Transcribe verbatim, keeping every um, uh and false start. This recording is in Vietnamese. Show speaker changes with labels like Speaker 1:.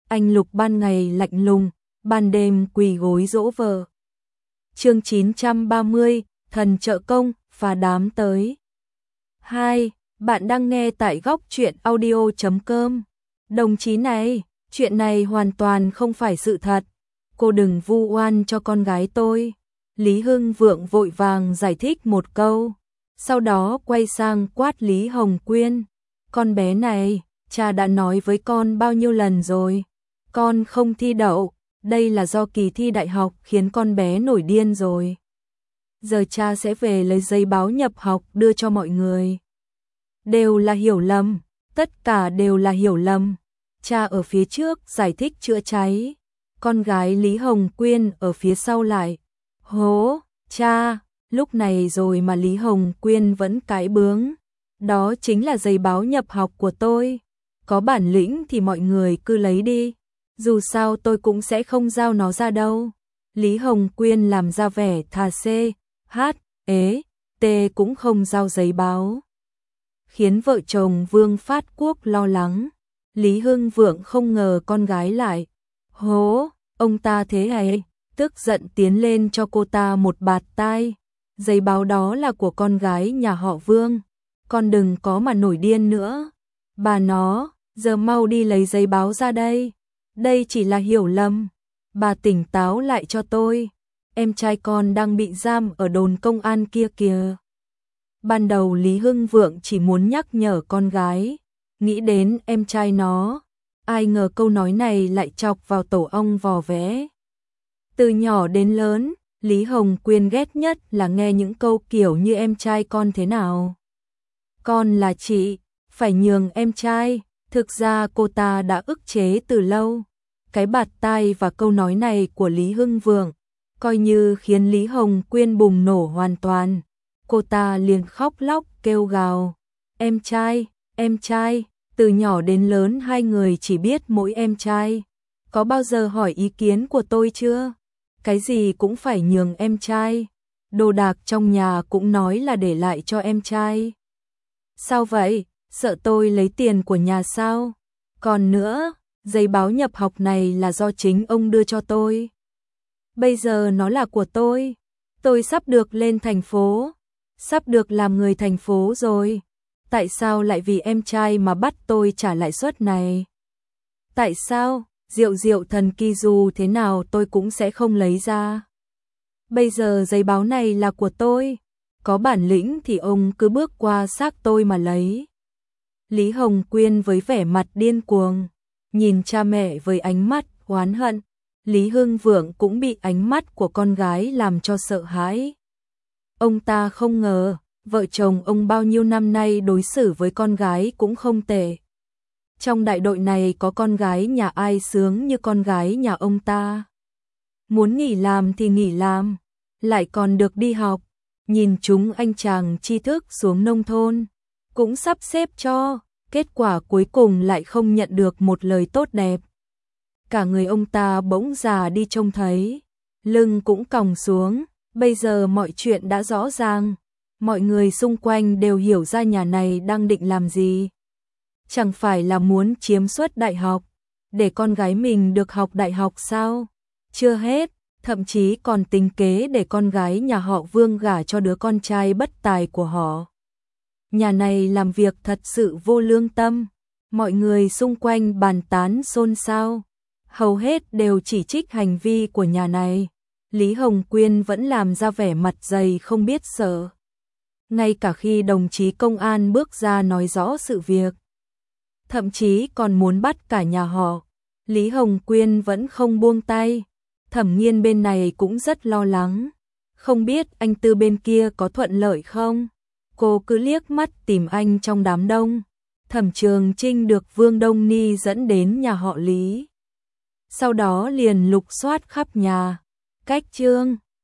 Speaker 1: anh Lục ban ngày lạnh lùng, ban đêm quỳ gối dỗ vợ. Chương chín trăm ba mươi, thần trợ công, phá đám tới. hai. Bạn đang nghe tại góc truyện audio chấm com. Đồng chí này, chuyện này hoàn toàn không phải sự thật. Cô đừng vu oan cho con gái tôi. Lý Hưng Vượng vội vàng giải thích một câu. Sau đó quay sang quát Lý Hồng Quyên. Con bé này, cha đã nói với con bao nhiêu lần rồi. Con không thi đậu, đây là do kỳ thi đại học khiến con bé nổi điên rồi. Giờ cha sẽ về lấy giấy báo nhập học đưa cho mọi người. Đều là hiểu lầm, tất cả đều là hiểu lầm. Cha ở phía trước giải thích chữa cháy. Con gái Lý Hồng Quyên ở phía sau lại. Hố, cha, lúc này rồi mà Lý Hồng Quyên vẫn cãi bướng. Đó chính là giấy báo nhập học của tôi. Có bản lĩnh thì mọi người cứ lấy đi. Dù sao tôi cũng sẽ không giao nó ra đâu. Lý Hồng Quyên làm ra vẻ thà C, H, ế, T cũng không giao giấy báo. Khiến vợ chồng Vương Phát Quốc lo lắng. Lý Hưng Vượng không ngờ con gái lại. Hố, ông ta thế hay, tức giận tiến lên cho cô ta một bạt tai. Giấy báo đó là của con gái nhà họ Vương. Con đừng có mà nổi điên nữa. Bà nó, giờ mau đi lấy giấy báo ra đây. Đây chỉ là hiểu lầm. Bà tỉnh táo lại cho tôi. Em trai con đang bị giam ở đồn công an kia kìa. Ban đầu Lý Hưng Vượng chỉ muốn nhắc nhở con gái. Nghĩ đến em trai nó. Ai ngờ câu nói này lại chọc vào tổ ong vò vẽ. Từ nhỏ đến lớn, Lý Hồng Quyên ghét nhất là nghe những câu kiểu như em trai con thế nào. Con là chị, phải nhường em trai. Thực ra cô ta đã ức chế từ lâu. Cái bạt tai và câu nói này của Lý Hưng Vượng coi như khiến Lý Hồng Quyên bùng nổ hoàn toàn. Cô ta liền khóc lóc kêu gào. Em trai, em trai, từ nhỏ đến lớn hai người chỉ biết mỗi em trai. Có bao giờ hỏi ý kiến của tôi chưa? Cái gì cũng phải nhường em trai. Đồ đạc trong nhà cũng nói là để lại cho em trai. Sao vậy? Sợ tôi lấy tiền của nhà sao? Còn nữa, giấy báo nhập học này là do chính ông đưa cho tôi. Bây giờ nó là của tôi. Tôi sắp được lên thành phố. Sắp được làm người thành phố rồi. Tại sao lại vì em trai mà bắt tôi trả lãi suất này? Tại sao? Rượu rượu thần kỳ dù thế nào tôi cũng sẽ không lấy ra. Bây giờ giấy báo này là của tôi. Có bản lĩnh thì ông cứ bước qua xác tôi mà lấy. Lý Hồng Quyên với vẻ mặt điên cuồng, nhìn cha mẹ với ánh mắt oán hận. Lý Hưng Vượng cũng bị ánh mắt của con gái làm cho sợ hãi. Ông ta không ngờ, vợ chồng ông bao nhiêu năm nay đối xử với con gái cũng không tệ. Trong đại đội này có con gái nhà ai sướng như con gái nhà ông ta. Muốn nghỉ làm thì nghỉ làm, lại còn được đi học. Nhìn chúng anh chàng tri thức xuống nông thôn, cũng sắp xếp cho, kết quả cuối cùng lại không nhận được một lời tốt đẹp. Cả người ông ta bỗng già đi trông thấy, lưng cũng còng xuống, bây giờ mọi chuyện đã rõ ràng. Mọi người xung quanh đều hiểu ra nhà này đang định làm gì. Chẳng phải là muốn chiếm suất đại học, để con gái mình được học đại học sao? Chưa hết, thậm chí còn tính kế để con gái nhà họ Vương gả cho đứa con trai bất tài của họ. Nhà này làm việc thật sự vô lương tâm. Mọi người xung quanh bàn tán xôn xao. Hầu hết đều chỉ trích hành vi của nhà này. Lý Hồng Quyên vẫn làm ra vẻ mặt dày không biết sợ. Ngay cả khi đồng chí công an bước ra nói rõ sự việc, thậm chí còn muốn bắt cả nhà họ, Lý Hồng Quyên vẫn không buông tay. Thẩm Nghiên bên này cũng rất lo lắng. Không biết anh Tư bên kia có thuận lợi không? Cô cứ liếc mắt tìm anh trong đám đông. Thẩm Trường Trinh được Vương Đông Ni dẫn đến nhà họ Lý. Sau đó liền lục soát khắp nhà. Cách Trương